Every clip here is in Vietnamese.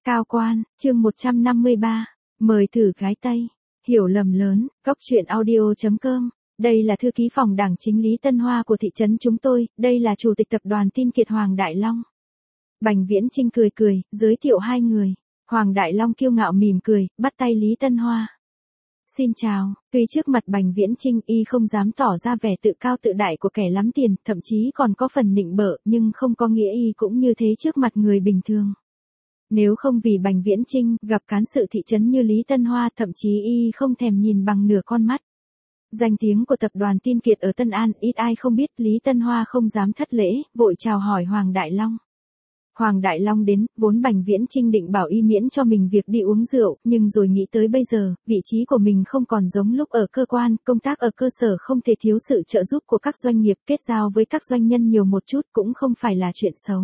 Cao quan, chương 153. Mời thử gái Tây. Hiểu lầm lớn, góc chuyện audio.com. Đây là thư ký phòng đảng chính Lý Tân Hoa của thị trấn chúng tôi, đây là chủ tịch tập đoàn Tin Kiệt Hoàng Đại Long. Bành Viễn Chinh cười cười, giới thiệu hai người. Hoàng Đại Long kiêu ngạo mỉm cười, bắt tay Lý Tân Hoa. Xin chào, tuy trước mặt Bành Viễn Chinh y không dám tỏ ra vẻ tự cao tự đại của kẻ lắm tiền, thậm chí còn có phần nịnh bợ, nhưng không có nghĩa y cũng như thế trước mặt người bình thường. Nếu không vì Bành Viễn Chinh gặp cán sự thị trấn như Lý Tân Hoa, thậm chí y không thèm nhìn bằng nửa con mắt. Danh tiếng của tập đoàn Tin Kiệt ở Tân An ít ai không biết, Lý Tân Hoa không dám thất lễ, vội chào hỏi Hoàng Đại Long. Hoàng Đại Long đến, vốn Bành Viễn Chinh định bảo y miễn cho mình việc đi uống rượu, nhưng rồi nghĩ tới bây giờ, vị trí của mình không còn giống lúc ở cơ quan, công tác ở cơ sở không thể thiếu sự trợ giúp của các doanh nghiệp, kết giao với các doanh nhân nhiều một chút cũng không phải là chuyện xấu.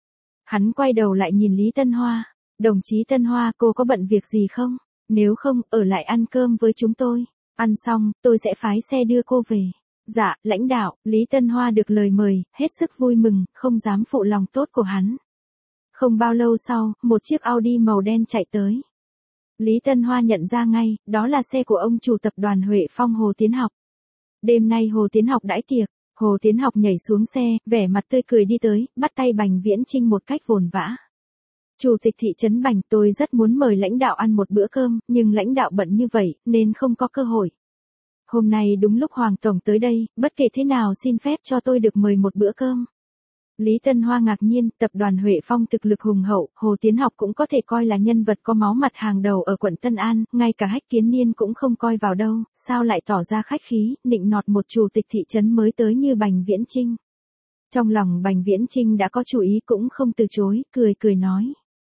Hắn quay đầu lại nhìn Lý Tân Hoa. Đồng chí Tân Hoa, cô có bận việc gì không? Nếu không, ở lại ăn cơm với chúng tôi. Ăn xong, tôi sẽ phái xe đưa cô về. Dạ, lãnh đạo. Lý Tân Hoa được lời mời, hết sức vui mừng, không dám phụ lòng tốt của hắn. Không bao lâu sau, một chiếc Audi màu đen chạy tới. Lý Tân Hoa nhận ra ngay, đó là xe của ông chủ tập đoàn Huệ Phong Hồ Tiến Học. Đêm nay Hồ Tiến Học đãi tiệc. Hồ Tiến Học nhảy xuống xe, vẻ mặt tươi cười đi tới, bắt tay Bành Viễn Chinh một cách vồn vã. Chủ tịch thị trấn Bành, tôi rất muốn mời lãnh đạo ăn một bữa cơm, nhưng lãnh đạo bận như vậy, nên không có cơ hội. Hôm nay đúng lúc Hoàng Tổng tới đây, bất kể thế nào xin phép cho tôi được mời một bữa cơm. Lý Tân Hoa ngạc nhiên, tập đoàn Huệ Phong thực lực hùng hậu, Hồ Tiến Học cũng có thể coi là nhân vật có máu mặt hàng đầu ở quận Tân An, ngay cả Hách Kiến Niên cũng không coi vào đâu, sao lại tỏ ra khách khí, nịnh nọt một chủ tịch thị trấn mới tới như Bành Viễn Chinh. Trong lòng Bành Viễn Chinh đã có chủ ý cũng không từ chối, cười nói.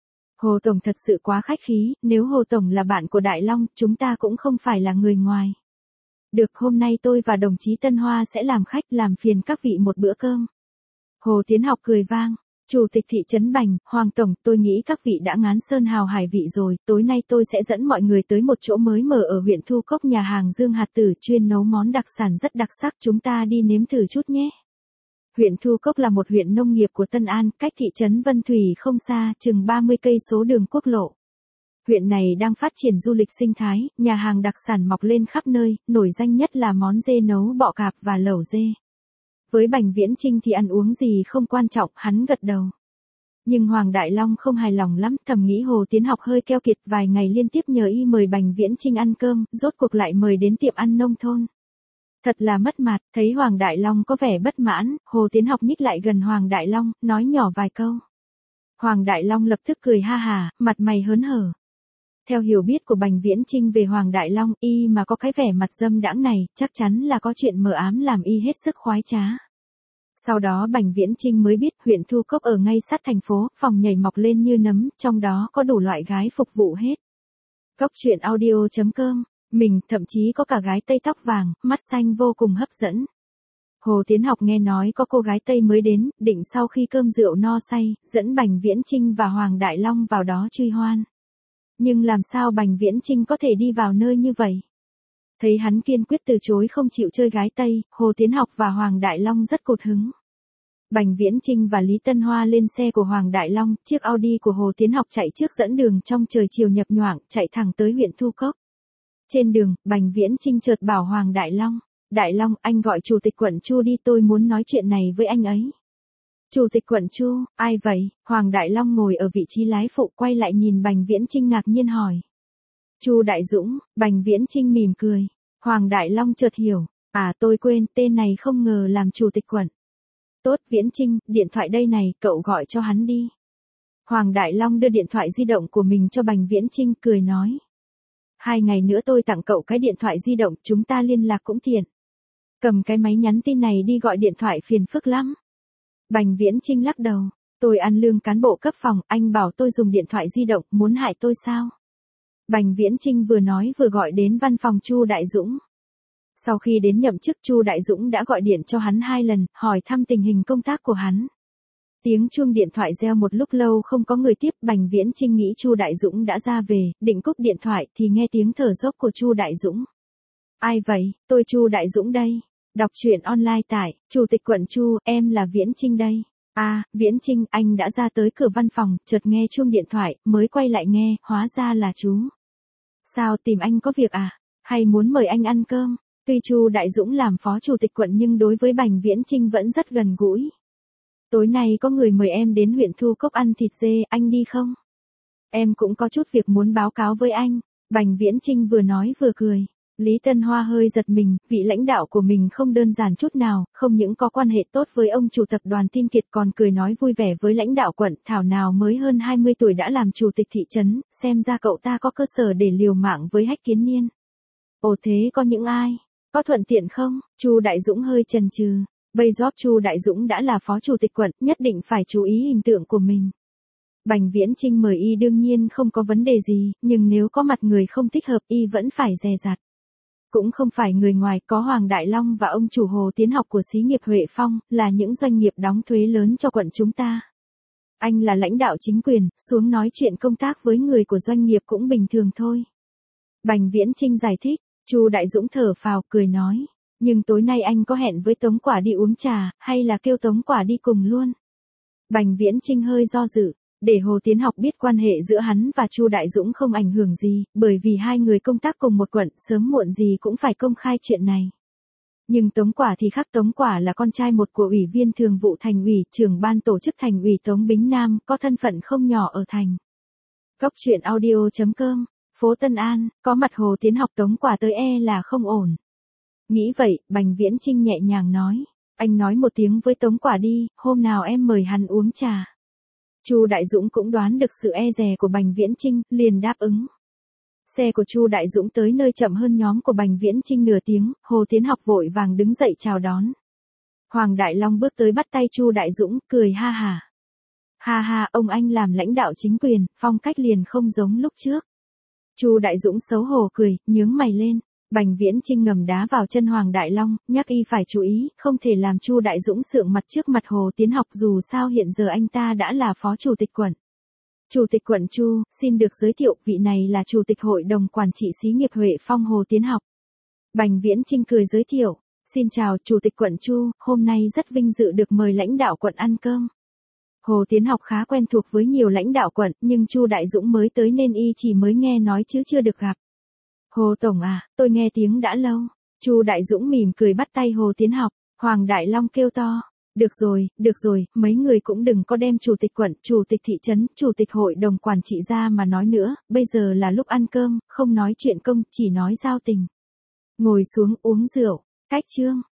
Hồ Tổng thật sự quá khách khí, nếu Hồ Tổng là bạn của Đại Long, chúng ta cũng không phải là người ngoài. Được, hôm nay tôi và đồng chí Tân Hoa sẽ làm khách, làm phiền các vị một bữa cơm. Hồ Tiến Học cười vang. Chủ tịch thị trấn Bành, Hoàng Tổng, tôi nghĩ các vị đã ngán sơn hào hải vị rồi, tối nay tôi sẽ dẫn mọi người tới một chỗ mới mở ở huyện Thu Cốc, nhà hàng Dương Hạt Tử chuyên nấu món đặc sản rất đặc sắc, chúng ta đi nếm thử chút nhé. Huyện Thu Cốc là một huyện nông nghiệp của Tân An, cách thị trấn Vân Thủy không xa, chừng 30 cây số đường quốc lộ. Huyện này đang phát triển du lịch sinh thái, nhà hàng đặc sản mọc lên khắp nơi, nổi danh nhất là món dê nấu bọ cạp và lẩu dê. Với Bành Viễn Chinh thì ăn uống gì không quan trọng, hắn gật đầu. Nhưng Hoàng Đại Long không hài lòng lắm, thầm nghĩ Hồ Tiến Học hơi keo kiệt, vài ngày liên tiếp nhờ y mời Bành Viễn Chinh ăn cơm, rốt cuộc lại mời đến tiệm ăn nông thôn. Thật là mất mặt, thấy Hoàng Đại Long có vẻ bất mãn, Hồ Tiến Học nhích lại gần Hoàng Đại Long, nói nhỏ vài câu. Hoàng Đại Long lập tức cười ha hà, mặt mày hớn hở. Theo hiểu biết của Bành Viễn Chinh về Hoàng Đại Long, y mà có cái vẻ mặt dâm đãng này, chắc chắn là có chuyện mờ ám làm y hết sức khoái trá. Sau đó Bành Viễn Chinh mới biết huyện Thu Cốc ở ngay sát thành phố, phòng nhảy mọc lên như nấm, trong đó có đủ loại gái phục vụ hết. Góc chuyện audio.com, mình thậm chí có cả gái Tây tóc vàng, mắt xanh vô cùng hấp dẫn. Hồ Tiến Học nghe nói có cô gái Tây mới đến, định sau khi cơm rượu no say, dẫn Bành Viễn Chinh và Hoàng Đại Long vào đó truy hoan. Nhưng làm sao Bành Viễn Chinh có thể đi vào nơi như vậy? Thấy hắn kiên quyết từ chối không chịu chơi gái Tây, Hồ Tiến Học và Hoàng Đại Long rất cột hứng. Bành Viễn Chinh và Lý Tân Hoa lên xe của Hoàng Đại Long, chiếc Audi của Hồ Tiến Học chạy trước dẫn đường trong trời chiều nhập nhoạng, chạy thẳng tới huyện Thu Cốc. Trên đường, Bành Viễn Chinh chợt bảo Hoàng Đại Long, Đại Long, anh gọi chủ tịch quận Chu đi, tôi muốn nói chuyện này với anh ấy. Chủ tịch quận Chu, ai vậy? Hoàng Đại Long ngồi ở vị trí lái phụ quay lại nhìn Bành Viễn Chinh ngạc nhiên hỏi. Chu Đại Dũng. Bành Viễn Chinh mỉm cười. Hoàng Đại Long chợt hiểu, tôi quên, tên này không ngờ làm chủ tịch quận. Tốt Viễn Chinh, điện thoại đây này, cậu gọi cho hắn đi. Hoàng Đại Long đưa điện thoại di động của mình cho Bành Viễn Chinh, cười nói. 2 ngày nữa tôi tặng cậu cái điện thoại di động, chúng ta liên lạc cũng tiện. Cầm cái máy nhắn tin này đi gọi điện thoại phiền phức lắm. Bành Viễn Chinh lắc đầu, tôi ăn lương cán bộ cấp phòng, anh bảo tôi dùng điện thoại di động, muốn hại tôi sao? Bành Viễn Chinh vừa nói vừa gọi đến văn phòng Chu Đại Dũng. Sau khi đến nhậm chức, Chu Đại Dũng đã gọi điện cho hắn 2 lần, hỏi thăm tình hình công tác của hắn. Tiếng chuông điện thoại reo một lúc lâu không có người tiếp, Bành Viễn Chinh nghĩ Chu Đại Dũng đã ra về, định cúp điện thoại thì nghe tiếng thở dốc của Chu Đại Dũng. Ai vậy? Tôi Chu Đại Dũng đây. Đọc truyện online tại Chủ tịch quận Chu, em là Viễn Chinh đây. Viễn Trinh, anh đã ra tới cửa văn phòng, chợt nghe chuông điện thoại, mới quay lại nghe, hóa ra là chú. Sao, tìm anh có việc à? Hay muốn mời anh ăn cơm? Tuy Chu Đại Dũng làm phó chủ tịch quận nhưng đối với Bành Viễn Trinh vẫn rất gần gũi. Tối nay có người mời em đến huyện Thu Cốc ăn thịt dê, anh đi không? Em cũng có chút việc muốn báo cáo với anh. Bành Viễn Trinh vừa nói vừa cười. Lý Tân Hoa hơi giật mình, vị lãnh đạo của mình không đơn giản chút nào, không những có quan hệ tốt với ông chủ tập đoàn Tin Kiệt còn cười nói vui vẻ với lãnh đạo quận, thảo nào mới hơn 20 tuổi đã làm chủ tịch thị trấn, xem ra cậu ta có cơ sở để liều mạng với Hách Kiến Niên. Ồ thế có những ai? Có thuận tiện không? Chu Đại Dũng hơi chần chừ. Bây giờ Chu Đại Dũng đã là phó chủ tịch quận, nhất định phải chú ý hình tượng của mình. Bành Viễn Trinh mời y đương nhiên không có vấn đề gì, nhưng nếu có mặt người không thích hợp y vẫn phải dè dặt. Cũng không phải người ngoài, có Hoàng Đại Long và ông chủ Hồ Tiến Học của xí nghiệp Huệ Phong, là những doanh nghiệp đóng thuế lớn cho quận chúng ta. Anh là lãnh đạo chính quyền, xuống nói chuyện công tác với người của doanh nghiệp cũng bình thường thôi. Bành Viễn Trinh giải thích, Chu Đại Dũng thở phào cười nói, nhưng tối nay anh có hẹn với Tống Quả đi uống trà, hay là kêu Tống Quả đi cùng luôn? Bành Viễn Trinh hơi do dự. Để Hồ Tiến Học biết quan hệ giữa hắn và Chu Đại Dũng không ảnh hưởng gì, bởi vì hai người công tác cùng một quận, sớm muộn gì cũng phải công khai chuyện này. Nhưng Tống Quả thì khác, Tống Quả là con trai một của ủy viên thường vụ thành ủy, trưởng ban tổ chức thành ủy Tống Bính Nam, có thân phận không nhỏ ở thành. Cốc truyện audio.com, phố Tân An, có mặt Hồ Tiến Học Tống Quả tới là không ổn. Nghĩ vậy, Bành Viễn Trinh nhẹ nhàng nói, anh nói một tiếng với Tống Quả đi, hôm nào em mời hắn uống trà. Chu Đại Dũng cũng đoán được sự e dè của Bành Viễn Trinh, liền đáp ứng. Xe của Chu Đại Dũng tới nơi chậm hơn nhóm của Bành Viễn Trinh nửa tiếng, Hồ Tiến Học vội vàng đứng dậy chào đón. Hoàng Đại Long bước tới bắt tay Chu Đại Dũng, cười ha hả. Ha ha, ông anh làm lãnh đạo chính quyền, phong cách liền không giống lúc trước. Chu Đại Dũng xấu hổ cười, nhướng mày lên. Bành Viễn Trinh ngầm đá vào chân Hoàng Đại Long, nhắc y phải chú ý, không thể làm Chu Đại Dũng sượng mặt trước mặt Hồ Tiến Học, dù sao hiện giờ anh ta đã là phó chủ tịch quận. Chủ tịch quận Chu, xin được giới thiệu, vị này là chủ tịch hội đồng quản trị xí nghiệp Huệ Phong Hồ Tiến Học. Bành Viễn Trinh cười giới thiệu, xin chào chủ tịch quận Chu, hôm nay rất vinh dự được mời lãnh đạo quận ăn cơm. Hồ Tiến Học khá quen thuộc với nhiều lãnh đạo quận, nhưng Chu Đại Dũng mới tới nên y chỉ mới nghe nói chứ chưa được gặp. Hồ Tổng à, tôi nghe tiếng đã lâu. Chu Đại Dũng mỉm cười bắt tay Hồ Tiến Học. Hoàng Đại Long kêu to. Được rồi, mấy người cũng đừng có đem chủ tịch quận, chủ tịch thị trấn, chủ tịch hội đồng quản trị ra mà nói nữa, bây giờ là lúc ăn cơm, không nói chuyện công, chỉ nói giao tình. Ngồi xuống uống rượu, cách chương.